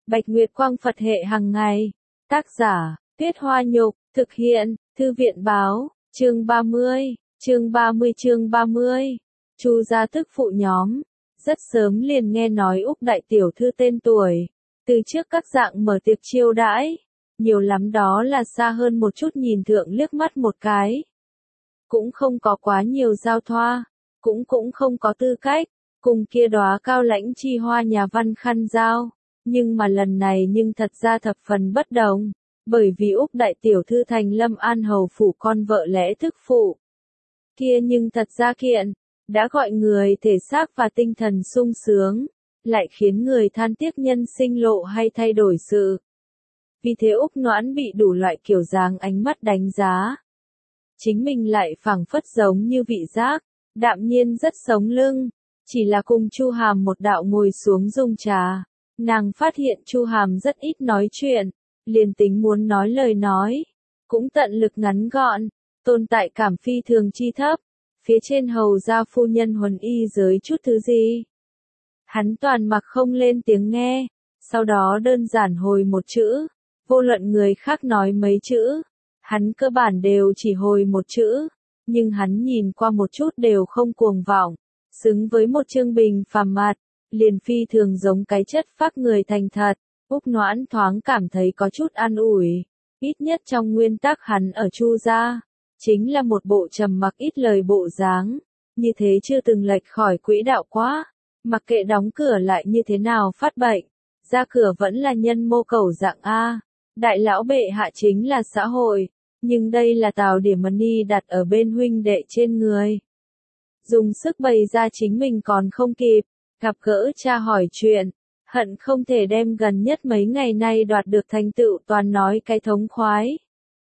Bạch Nguyệt Quang Phật hệ hàng ngày. Tác giả, Tuyết Hoa Nhục, thực hiện, Thư viện Báo, chương 30, chương 30. Chu gia tức phụ nhóm, rất sớm liền nghe nói Úc đại tiểu thư tên tuổi, từ trước các dạng mở tiệc chiêu đãi, nhiều lắm đó là xa hơn một chút nhìn thượng liếc mắt một cái. Cũng không có quá nhiều giao thoa, cũng không có tư cách, cùng kia đóa cao lãnh chi hoa nhà văn khăn giao. Nhưng mà lần này nhưng thật ra thập phần bất đồng, bởi vì Úc đại tiểu thư thành Lâm An hầu phủ con vợ lẽ thức phụ. Kia nhưng thật ra kiện, đã gọi người thể xác và tinh thần sung sướng, lại khiến người than tiếc nhân sinh lộ hay thay đổi sự. Vì thế Úc Noãn bị đủ loại kiểu dáng ánh mắt đánh giá. Chính mình lại phảng phất giống như vị giác, đạm nhiên rất sống lưng, chỉ là cùng Chu Hàm một đạo ngồi xuống dùng trà. Nàng phát hiện Chu Hàm rất ít nói chuyện, liền tính muốn nói lời nói, cũng tận lực ngắn gọn, tồn tại cảm phi thường chi thấp, phía trên hầu gia phu nhân huấn y giới chút thứ gì. Hắn toàn mặc không lên tiếng nghe, sau đó đơn giản hồi một chữ, vô luận người khác nói mấy chữ, hắn cơ bản đều chỉ hồi một chữ, nhưng hắn nhìn qua một chút đều không cuồng vọng, xứng với một chương bình phàm mặt. Liền phi thường giống cái chất phác người thành thật, Úc Noãn thoáng cảm thấy có chút an ủi, ít nhất trong nguyên tắc hắn ở Chu gia, chính là một bộ trầm mặc ít lời bộ dáng, như thế chưa từng lệch khỏi quỹ đạo quá, mặc kệ đóng cửa lại như thế nào phát bệnh, ra cửa vẫn là nhân mô cầu dạng A, đại lão bệ hạ chính là xã hội, nhưng đây là Tào Điểm Mani đặt ở bên huynh đệ trên người. Dùng sức bày ra chính mình còn không kịp. Gặp gỡ cha hỏi chuyện, hận không thể đem gần nhất mấy ngày nay đoạt được thành tựu toàn nói cái thống khoái.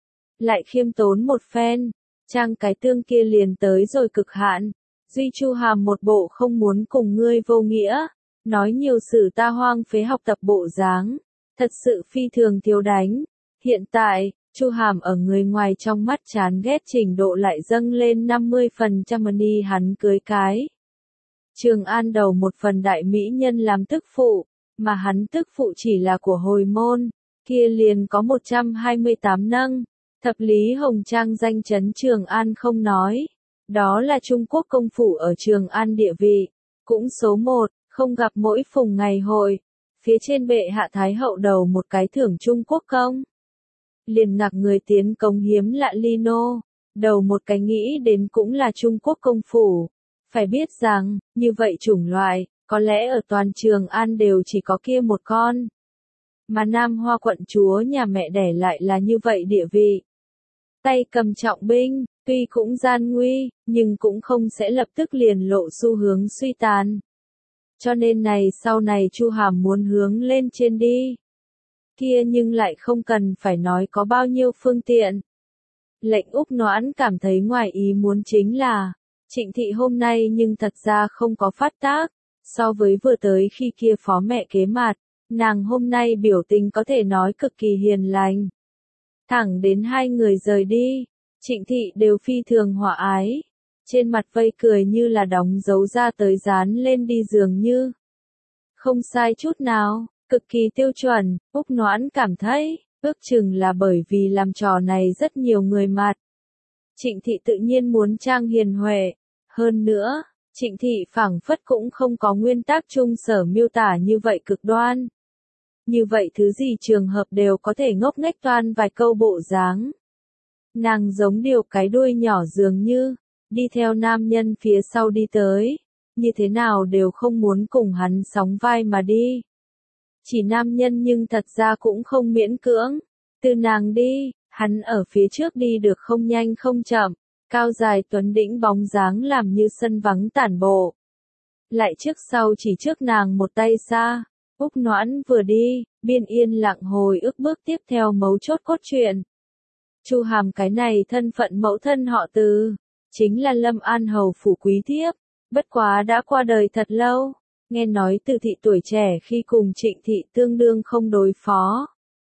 Lại khiêm tốn một phen, trang cái tương kia liền tới rồi cực hạn, duy Chu Hàm một bộ không muốn cùng ngươi vô nghĩa, nói nhiều sự ta hoang phế học tập bộ dáng, thật sự phi thường thiếu đánh. Hiện tại, Chu Hàm ở người ngoài trong mắt chán ghét trình độ lại dâng lên 50% đi hắn cưới cái. Trường An đầu một phần đại mỹ nhân làm tức phụ, mà hắn tức phụ chỉ là của hồi môn, kia liền có 128 nâng. Thập Lý Hồng Trang danh chấn Trường An không nói, đó là Trung Quốc công phủ ở Trường An địa vị, cũng số 1, không gặp mỗi phùng ngày hội, phía trên bệ hạ thái hậu đầu một cái thưởng Trung Quốc công. Liền ngạc người tiến công hiếm lạ Lino, đầu một cái nghĩ đến cũng là Trung Quốc công phủ. Phải biết rằng, như vậy chủng loại, có lẽ ở toàn Trường An đều chỉ có kia một con. Mà Nam Hoa quận chúa nhà mẹ đẻ lại là như vậy địa vị. Tay cầm trọng binh, tuy cũng gian nguy, nhưng cũng không sẽ lập tức liền lộ xu hướng suy tàn. Cho nên này sau này Chu Hàm muốn hướng lên trên đi. Kia nhưng lại không cần phải nói có bao nhiêu phương tiện. Lệnh Úc Noãn cảm thấy ngoài ý muốn chính là, Trịnh Thị hôm nay nhưng thật ra không có phát tác, so với vừa tới khi kia phó mẹ kế mặt, nàng hôm nay biểu tình có thể nói cực kỳ hiền lành. Thẳng đến hai người rời đi, Trịnh Thị đều phi thường hòa ái, trên mặt vây cười như là đóng dấu ra tới dán lên đi dường như. Không sai chút nào, cực kỳ tiêu chuẩn, Úc Noãn cảm thấy, ước chừng là bởi vì làm trò này rất nhiều người mặt. Trịnh Thị tự nhiên muốn trang hiền huệ. Hơn nữa, Trịnh Thị phảng phất cũng không có nguyên tắc chung sở miêu tả như vậy cực đoan. Như vậy thứ gì trường hợp đều có thể ngốc nghếch toan vài câu bộ dáng. Nàng giống điều cái đuôi nhỏ dường như, đi theo nam nhân phía sau đi tới, như thế nào đều không muốn cùng hắn sóng vai mà đi. Chỉ nam nhân nhưng thật ra cũng không miễn cưỡng, từ nàng đi, hắn ở phía trước đi được không nhanh không chậm. Cao dài tuấn đĩnh bóng dáng làm như sân vắng tản bộ. Lại trước sau chỉ trước nàng một tay xa, Úc Noãn vừa đi, biên yên lặng hồi ức bước tiếp theo mấu chốt cốt truyện. Chu Hàm cái này thân phận mẫu thân họ Từ, chính là Lâm An hầu phủ quý thiếp, bất quá đã qua đời thật lâu, nghe nói Từ Thị tuổi trẻ khi cùng Trịnh Thị tương đương không đối phó.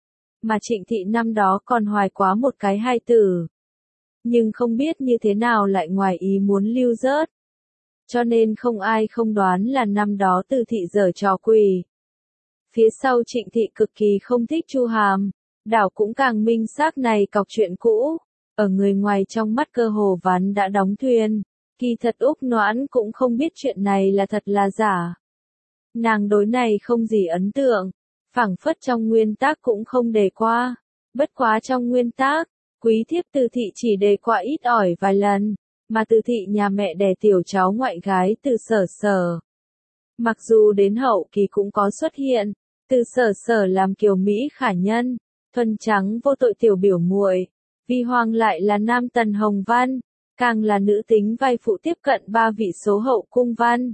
Mà Trịnh Thị năm đó còn hoài quá một cái hai tử. Nhưng không biết như thế nào lại ngoài ý muốn lưu rớt. Cho nên không ai không đoán là năm đó Từ Thị giở trò quỷ. Phía sau Trịnh Thị cực kỳ không thích Chu Hàm, đảo cũng càng minh xác này cọc chuyện cũ, ở người ngoài trong mắt cơ hồ ván đã đóng thuyền, kỳ thật Úc Noãn cũng không biết chuyện này là thật là giả. Nàng đối này không gì ấn tượng, phảng phất trong nguyên tác cũng không đề qua, bất quá trong nguyên tác, quý thiếp Từ Thị chỉ đề qua ít ỏi vài lần, mà Từ Thị nhà mẹ đẻ tiểu cháu ngoại gái Từ Sở Sở. Mặc dù đến hậu kỳ cũng có xuất hiện, Từ Sở Sở làm kiều Mỹ khả nhân, thuần trắng vô tội tiểu biểu muội, Vi Hoàng lại là nam tần Hồng Văn, càng là nữ tính vai phụ tiếp cận ba vị số hậu cung văn.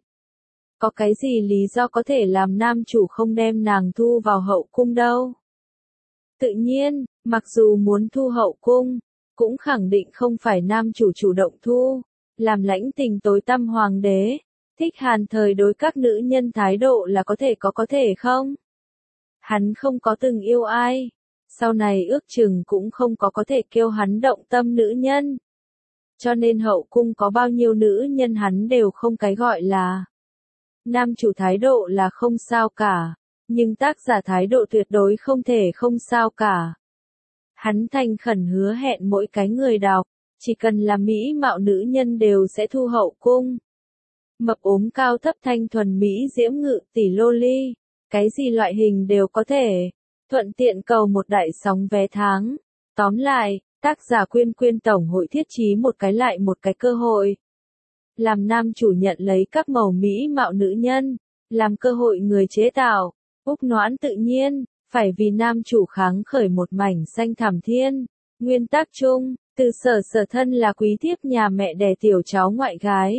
Có cái gì lý do có thể làm nam chủ không đem nàng thu vào hậu cung đâu? Tự nhiên, mặc dù muốn thu hậu cung, cũng khẳng định không phải nam chủ chủ động thu, làm lãnh tình tối tăm hoàng đế, thích hàn thời đối các nữ nhân thái độ là có thể không? Hắn không có từng yêu ai, sau này ước chừng cũng không có thể kêu hắn động tâm nữ nhân. Cho nên hậu cung có bao nhiêu nữ nhân hắn đều không cái gọi là. Nam chủ thái độ là không sao cả, nhưng tác giả thái độ tuyệt đối không thể không sao cả. Hắn thành khẩn hứa hẹn mỗi cái người đọc, chỉ cần là mỹ mạo nữ nhân đều sẽ thu hậu cung. Mập ốm cao thấp thanh thuần mỹ diễm ngự tỷ lô ly, cái gì loại hình đều có thể, thuận tiện cầu một đại sóng vé tháng. Tóm lại, tác giả Quyên tổng hội thiết trí một cái lại một cái cơ hội. Làm nam chủ nhận lấy các màu mỹ mạo nữ nhân, làm cơ hội người chế tạo, Úc Noãn tự nhiên, phải vì nam chủ kháng khởi một mảnh xanh thảm thiên. Nguyên tác chung, Từ Sở Sở thân là quý thiếp nhà mẹ đẻ tiểu cháu ngoại gái.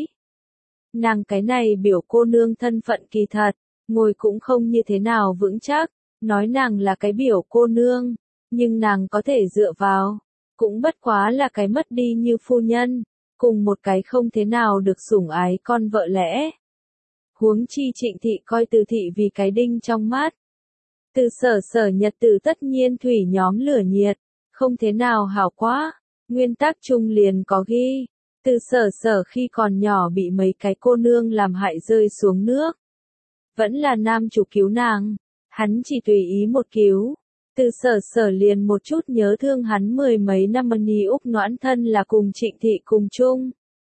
Nàng cái này biểu cô nương thân phận kỳ thật, ngồi cũng không như thế nào vững chắc, nói nàng là cái biểu cô nương, nhưng nàng có thể dựa vào, cũng bất quá là cái mất đi như phu nhân, cùng một cái không thế nào được sủng ái con vợ lẽ. Huống chi Trịnh Thị coi Từ Thị vì cái đinh trong mắt. Từ Sở Sở nhật tử tất nhiên thủy nhóm lửa nhiệt, không thế nào hảo quá, nguyên tác chung liền có ghi. Từ Sở Sở khi còn nhỏ bị mấy cái cô nương làm hại rơi xuống nước. Vẫn là nam chủ cứu nàng, hắn chỉ tùy ý một cứu. Từ Sở Sở liền một chút nhớ thương hắn mười mấy năm ni Úc Noãn thân là cùng Trịnh Thị cùng chung.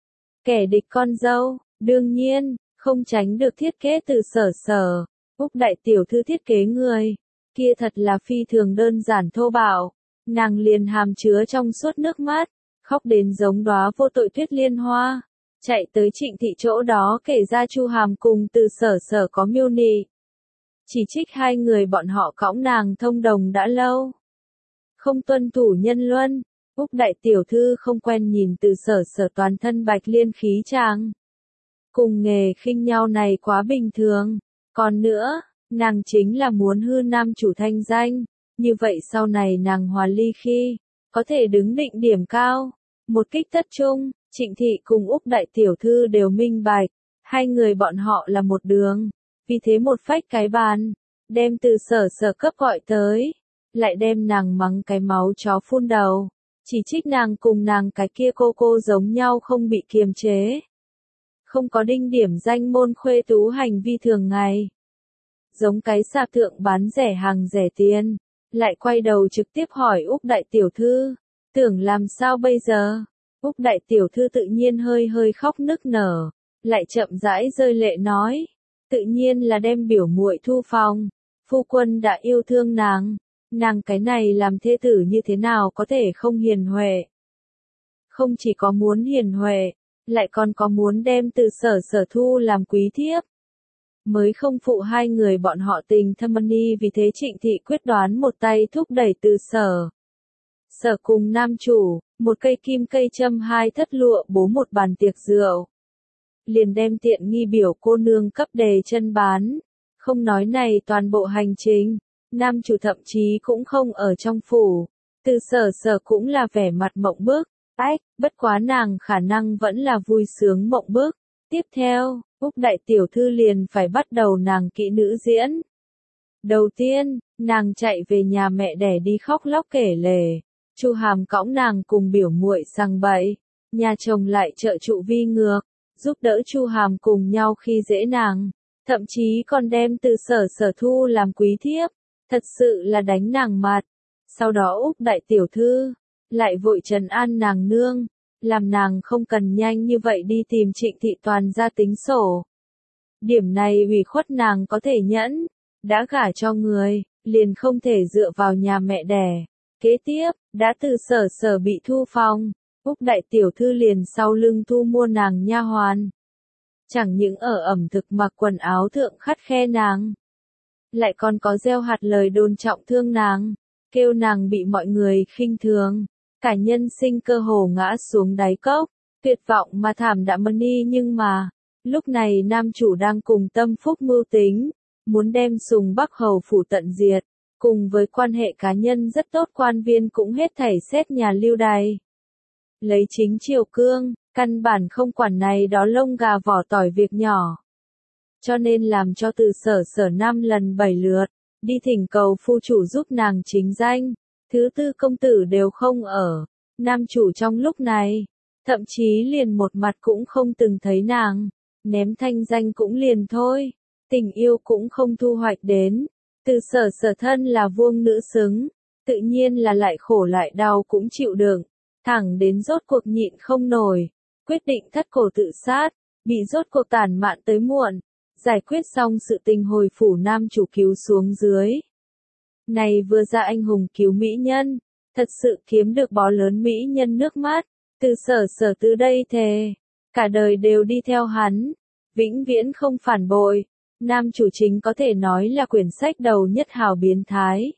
Kẻ địch con dâu, đương nhiên, không tránh được thiết kế Từ Sở Sở. Úc đại tiểu thư thiết kế người, kia thật là phi thường đơn giản thô bạo. Nàng liền hàm chứa trong suốt nước mắt, khóc đến giống đóa vô tội tuyết liên hoa, chạy tới Trịnh Thị chỗ đó kể ra Chu Hàm cùng Từ Sở Sở có mưu nị. Chỉ trích hai người bọn họ cõng nàng thông đồng đã lâu. Không tuân thủ nhân luân, Úc đại tiểu thư không quen nhìn Từ Sở Sở toàn thân bạch liên khí chàng. Cùng nghề khinh nhau này quá bình thường. Còn nữa, nàng chính là muốn hư nam chủ thanh danh, như vậy sau này nàng hòa ly khi, có thể đứng định điểm cao. Một kích tất chung, Trịnh Thị cùng Úc đại tiểu thư đều minh bạch, hai người bọn họ là một đường, vì thế một phách cái bàn, đem Từ Sở Sở cấp gọi tới, lại đem nàng mắng cái máu chó phun đầu, chỉ trích nàng cùng nàng cái kia cô giống nhau không bị kiềm chế. Không có đinh điểm danh môn khuê tú hành vi thường ngày. Giống cái sạp thượng bán rẻ hàng rẻ tiền, lại quay đầu trực tiếp hỏi Úc đại tiểu thư, tưởng làm sao bây giờ? Úc đại tiểu thư tự nhiên hơi khóc nức nở, lại chậm rãi rơi lệ nói, tự nhiên là đem biểu muội thu phòng, phu quân đã yêu thương nàng cái này làm thê tử như thế nào có thể không hiền huệ. Không chỉ có muốn hiền huệ, lại còn có muốn đem Từ Sở Sở thu làm quý thiếp. Mới không phụ hai người bọn họ tình thâm ni, vì thế Trịnh Thị quyết đoán một tay thúc đẩy Từ Sở Sở cùng nam chủ, một cây kim cây châm hai thất lụa bố một bàn tiệc rượu. Liền đem tiện nghi biểu cô nương cấp đề chân bán. Không nói này toàn bộ hành trình, nam chủ thậm chí cũng không ở trong phủ. Từ Sở Sở cũng là vẻ mặt mộng bức. Bất quá nàng khả năng vẫn là vui sướng mộng bức. Tiếp theo, Úc đại tiểu thư liền phải bắt đầu nàng kỹ nữ diễn. Đầu tiên, nàng chạy về nhà mẹ đẻ đi khóc lóc kể lể. Chu Hàm cõng nàng cùng biểu muội sang bậy, nhà chồng lại trợ trụ vi ngược, giúp đỡ Chu Hàm cùng nhau khi dễ nàng. thậm chí còn đem Từ Sở Sở thu làm quý thiếp, thật sự là đánh nàng mặt. Sau đó Úc đại tiểu thư lại vội trấn an nàng nương, làm nàng không cần nhanh như vậy đi tìm Trịnh Thị Toàn ra tính sổ. Điểm này ủy khuất nàng có thể nhẫn, đã gả cho người, liền không thể dựa vào nhà mẹ đẻ. Kế tiếp, đã Từ Sở Sở bị thu phòng, Úc đại tiểu thư liền sau lưng thu mua nàng nha hoàn. Chẳng những ở ẩm thực mặc quần áo thượng khắt khe nàng, lại còn có gieo hạt lời đồn trọng thương nàng, kêu nàng bị mọi người khinh thường, cả nhân sinh cơ hồ ngã xuống đáy cốc, tuyệt vọng mà thảm đạm đi. Nhưng mà, lúc này nam chủ đang cùng tâm phúc mưu tính, muốn đem Sùng Bắc Hầu phủ tận diệt, cùng với quan hệ cá nhân rất tốt quan viên cũng hết thảy xét nhà lưu đày. Lấy chính triều cương, căn bản không quản này đó lông gà vỏ tỏi việc nhỏ. Cho nên làm cho Từ Sở Sở 5 lần 7 lượt, đi thỉnh cầu phu chủ giúp nàng chính danh, thứ tư công tử đều không ở, nam chủ trong lúc này, thậm chí liền một mặt cũng không từng thấy nàng, ném thanh danh cũng liền thôi, tình yêu cũng không thu hoạch đến. Từ Sở Sở thân là vuông nữ xứng, tự nhiên là lại khổ lại đau cũng chịu đựng, thẳng đến rốt cuộc nhịn không nổi, quyết định thắt cổ tự sát, bị rốt cuộc tàn mạn tới muộn, giải quyết xong sự tình hồi phủ nam chủ cứu xuống dưới. Này vừa ra anh hùng cứu mỹ nhân, thật sự kiếm được bó lớn mỹ nhân nước mắt, Từ Sở Sở từ đây thề, cả đời đều đi theo hắn, vĩnh viễn không phản bội. Nam chủ chính có thể nói là quyển sách đầu nhất hào biến thái.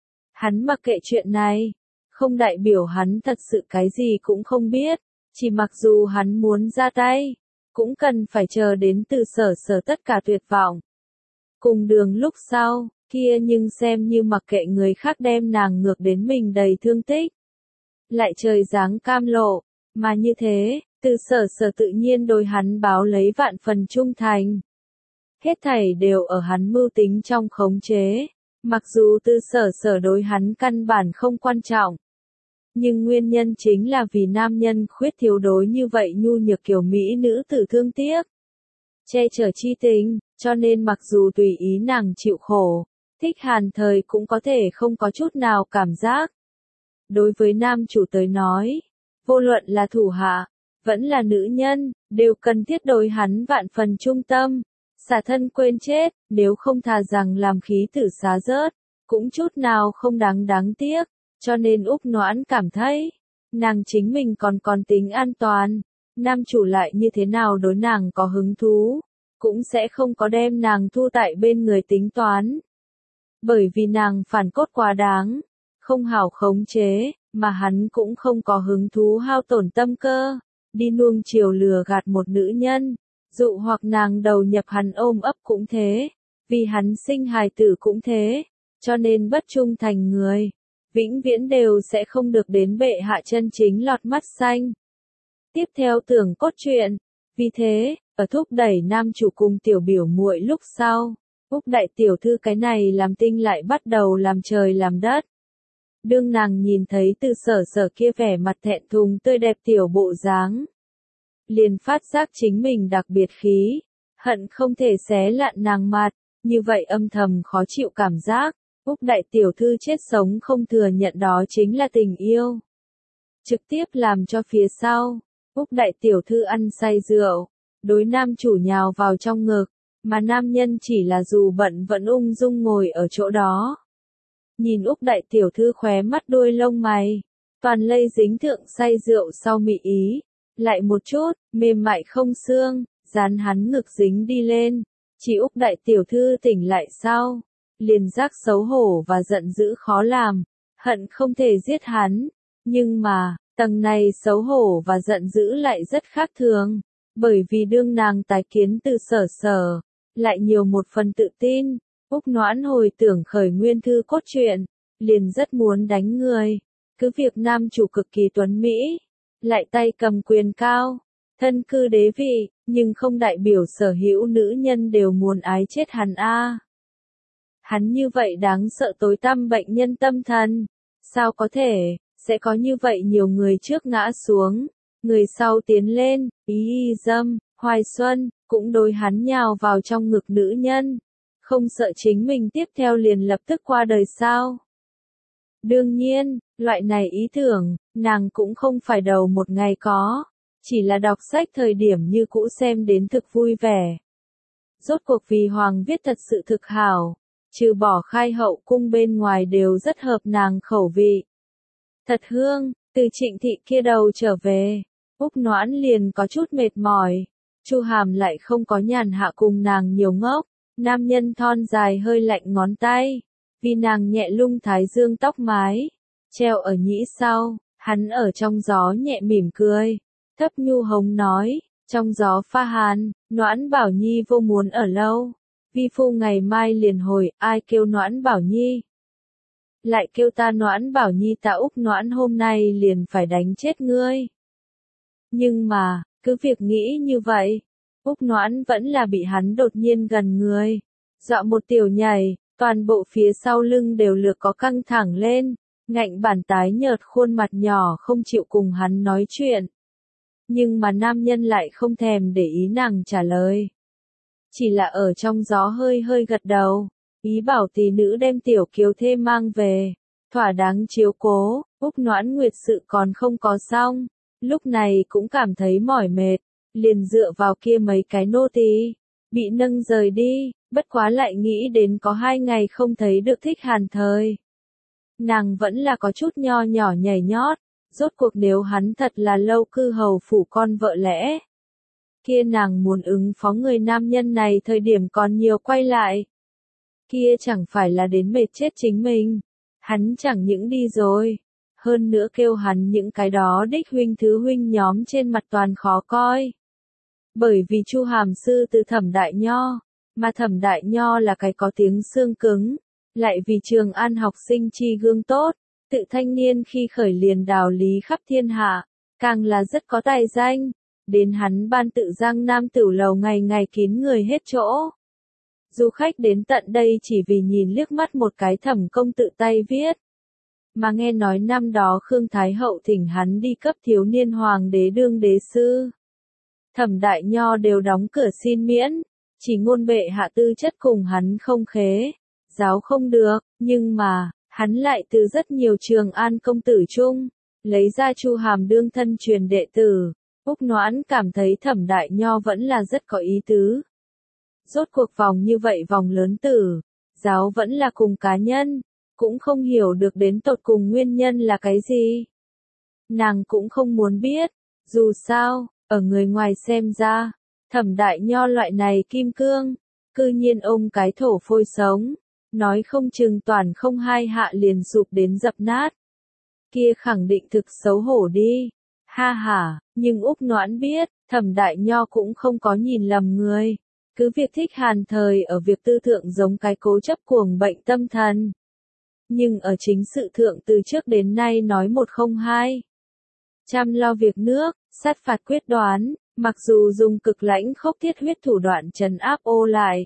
Hắn mặc kệ chuyện này, không đại biểu hắn thật sự cái gì cũng không biết, chỉ mặc dù hắn muốn ra tay, cũng cần phải chờ đến Từ Sở Sở tất cả tuyệt vọng. Cùng đường lúc sau, kia nhưng xem như mặc kệ người khác đem nàng ngược đến mình đầy thương tích. Lại trời giáng cam lộ, mà như thế, Từ Sở Sở tự nhiên đối hắn báo lấy vạn phần trung thành. Hết thảy đều ở hắn mưu tính trong khống chế, mặc dù Từ Sở Sở đối hắn căn bản không quan trọng. Nhưng nguyên nhân chính là vì nam nhân khuyết thiếu đối như vậy nhu nhược kiểu mỹ nữ tử thương tiếc, che chở chi tình, cho nên mặc dù tùy ý nàng chịu khổ, thích hàn thời cũng có thể không có chút nào cảm giác. Đối với nam chủ tới nói, vô luận là thủ hạ, vẫn là nữ nhân, đều cần thiết đối hắn vạn phần trung tâm, xả thân quên chết, nếu không thà rằng làm khí tử xá rớt, cũng chút nào không đáng tiếc, cho nên Úc Noãn cảm thấy, nàng chính mình còn tính an toàn, nam chủ lại như thế nào đối nàng có hứng thú, cũng sẽ không có đem nàng thu tại bên người tính toán. Bởi vì nàng phản cốt quá đáng, không hảo khống chế, mà hắn cũng không có hứng thú hao tổn tâm cơ, đi nuông chiều lừa gạt một nữ nhân, dụ hoặc nàng đầu nhập hắn ôm ấp cũng thế, vì hắn sinh hài tử cũng thế, cho nên bất trung thành người, vĩnh viễn đều sẽ không được đến bệ hạ chân chính lọt mắt xanh. Tiếp theo tưởng cốt truyện, vì thế, ở thúc đẩy nam chủ cùng tiểu biểu muội lúc sau, Úc đại tiểu thư cái này làm tinh lại bắt đầu làm trời làm đất. Đương nàng nhìn thấy Từ Sở Sở kia vẻ mặt thẹn thùng tươi đẹp tiểu bộ dáng, liền phát giác chính mình đặc biệt khí, hận không thể xé lạn nàng mặt, như vậy âm thầm khó chịu cảm giác, Úc đại tiểu thư chết sống không thừa nhận đó chính là tình yêu. Trực tiếp làm cho phía sau, Úc đại tiểu thư ăn say rượu, đối nam chủ nhào vào trong ngực, mà nam nhân chỉ là dù bận vẫn ung dung ngồi ở chỗ đó. Nhìn Úc đại tiểu thư khóe mắt đôi lông mày, toàn lây dính thượng say rượu sau mị ý, lại một chút, mềm mại không xương, dán hắn ngực dính đi lên, chỉ Úc đại tiểu thư tỉnh lại sau, liền giác xấu hổ và giận dữ khó làm, hận không thể giết hắn, nhưng mà, tầng này xấu hổ và giận dữ lại rất khác thường, bởi vì đương nàng tái kiến Từ Sở Sở, lại nhiều một phần tự tin. Úc Noãn hồi tưởng khởi nguyên thư cốt truyện, liền rất muốn đánh người, cứ việc nam chủ cực kỳ tuấn Mỹ, lại tay cầm quyền cao, thân cư đế vị, nhưng không đại biểu sở hữu nữ nhân đều muốn ái chết hắn a. Hắn như vậy đáng sợ tối tăm bệnh nhân tâm thần, sao có thể, sẽ có như vậy nhiều người trước ngã xuống, người sau tiến lên, ý dâm, Hoài Xuân, cũng đối hắn nhào vào trong ngực nữ nhân. Không sợ chính mình tiếp theo liền lập tức qua đời sao? Đương nhiên, loại này ý tưởng, nàng cũng không phải đầu một ngày có. Chỉ là đọc sách thời điểm như cũ xem đến thực vui vẻ. Rốt cuộc vì Hoàng viết thật sự thực hảo. Trừ bỏ Khai Hậu cung bên ngoài đều rất hợp nàng khẩu vị. Thật hương, từ Trịnh thị kia đầu trở về. Úc Noãn liền có chút mệt mỏi. Chu Hàm lại không có nhàn hạ cùng nàng nhiều ngốc. Nam nhân thon dài hơi lạnh ngón tay. Vì nàng nhẹ lung thái dương tóc mái. Treo ở nhĩ sau, hắn ở trong gió nhẹ mỉm cười. Thấp nhu hống nói, trong gió pha hàn, Noãn Bảo Nhi vô muốn ở lâu. Vi phu ngày mai liền hồi, ai kêu Noãn Bảo Nhi? Lại kêu ta Noãn Bảo Nhi, ta Úc Noãn hôm nay liền phải đánh chết ngươi. Nhưng mà, cứ việc nghĩ như vậy, Úc Noãn vẫn là bị hắn đột nhiên gần người. Dọa một tiểu nhảy, toàn bộ phía sau lưng đều lược có căng thẳng lên, ngạnh bản tái nhợt khuôn mặt nhỏ không chịu cùng hắn nói chuyện. Nhưng mà nam nhân lại không thèm để ý nàng trả lời. Chỉ là ở trong gió hơi hơi gật đầu, ý bảo tỷ nữ đem tiểu kiều thê mang về, thỏa đáng chiếu cố. Úc Noãn Nguyệt sự còn không có xong, lúc này cũng cảm thấy mỏi mệt, liền dựa vào kia mấy cái nô tỳ, bị nâng rời đi, bất quá lại nghĩ đến có 2 ngày không thấy được Thích Hàn thời. Nàng vẫn là có chút nho nhỏ nhảy nhót, rốt cuộc nếu hắn thật là lâu cư hầu phủ con vợ lẽ. Kia nàng muốn ứng phó người nam nhân này thời điểm còn nhiều quay lại. Kia chẳng phải là đến mệt chết chính mình. Hắn chẳng những đi rồi. Hơn nữa kêu hắn những cái đó đích huynh thứ huynh nhóm trên mặt toàn khó coi. Bởi vì Chu Hàm sư từ Thẩm Đại Nho, mà Thẩm Đại Nho là cái có tiếng xương cứng, lại vì Trường An học sinh chi gương tốt, tự thanh niên khi khởi liền đào lý khắp thiên hạ, càng là rất có tài danh, đến hắn ban tự Giang Nam Tửu Lầu ngày ngày kín người hết chỗ. Du khách đến tận đây chỉ vì nhìn liếc mắt một cái Thẩm công tự tay viết. Mà nghe nói năm đó Khương Thái Hậu thỉnh hắn đi cấp thiếu niên hoàng đế đương đế sư. Thẩm Đại Nho đều đóng cửa xin miễn, chỉ ngôn bệ hạ tư chất cùng hắn không khế, giáo không được, nhưng mà, hắn lại từ rất nhiều Trường An công tử chung, lấy ra Chu Hàm đương thân truyền đệ tử. Úc Noãn cảm thấy Thẩm Đại Nho vẫn là rất có ý tứ. Rốt cuộc vòng như vậy vòng lớn tử, giáo vẫn là cùng cá nhân, cũng không hiểu được đến tột cùng nguyên nhân là cái gì. Nàng cũng không muốn biết, dù sao, ở người ngoài xem ra, Thẩm Đại Nho loại này kim cương, cư nhiên ôm cái thổ phôi sống, nói không chừng toàn không 2 hạ liền sụp đến dập nát. Kia khẳng định thực xấu hổ đi. Ha ha, nhưng Úc Noãn biết, Thẩm Đại Nho cũng không có nhìn lầm người. Cứ việc Thích Hàn thời ở việc tư thượng giống cái cố chấp cuồng bệnh tâm thần. Nhưng ở chính sự thượng từ trước đến nay nói một không hai. Chăm lo việc nước, sát phạt quyết đoán, mặc dù dùng cực lãnh khốc thiết huyết thủ đoạn trấn áp ô lại.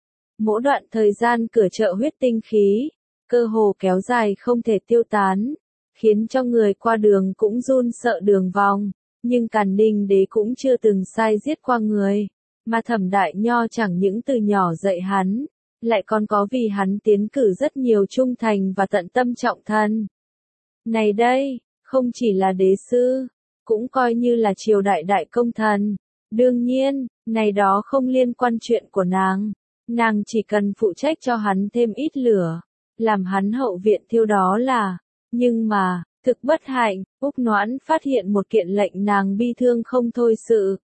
Mỗi đoạn thời gian cửa chợ huyết tinh khí, cơ hồ kéo dài không thể tiêu tán, khiến cho người qua đường cũng run sợ đường vòng, nhưng Càn Ninh đế cũng chưa từng sai giết qua người, mà Thẩm Đại Nho chẳng những từ nhỏ dạy hắn, lại còn có vì hắn tiến cử rất nhiều trung thành và tận tâm trọng thân. Này đây, không chỉ là đế sư, cũng coi như là triều đại đại công thần. Đương nhiên, này đó không liên quan chuyện của nàng chỉ cần phụ trách cho hắn thêm ít lửa, làm hắn hậu viện thiêu đó là. Nhưng mà, thực bất hạnh, Úc Noãn phát hiện một kiện lệnh nàng bi thương không thôi sự.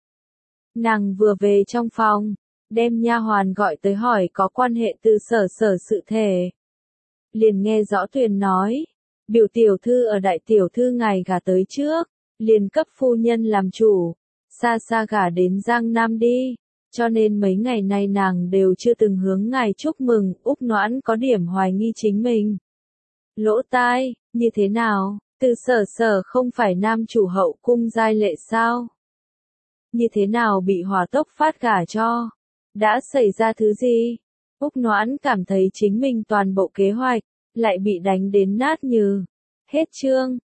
Nàng vừa về trong phòng, đem nha hoàn gọi tới hỏi có quan hệ từ sở sự thể. Liền nghe rõ Tuyền nói, biểu tiểu thư ở đại tiểu thư ngài gả tới trước, liền cấp phu nhân làm chủ, xa xa gả đến Giang Nam đi, cho nên mấy ngày nay nàng đều chưa từng hướng ngài chúc mừng. Úc Noãn có điểm hoài nghi chính mình. Lỗ tai, như thế nào, từ sở không phải nam chủ hậu cung giai lệ sao? Như thế nào bị hỏa tốc phát gả cho? Đã xảy ra thứ gì? Úc Noãn cảm thấy chính mình toàn bộ kế hoạch, lại bị đánh đến nát như. Hết chương.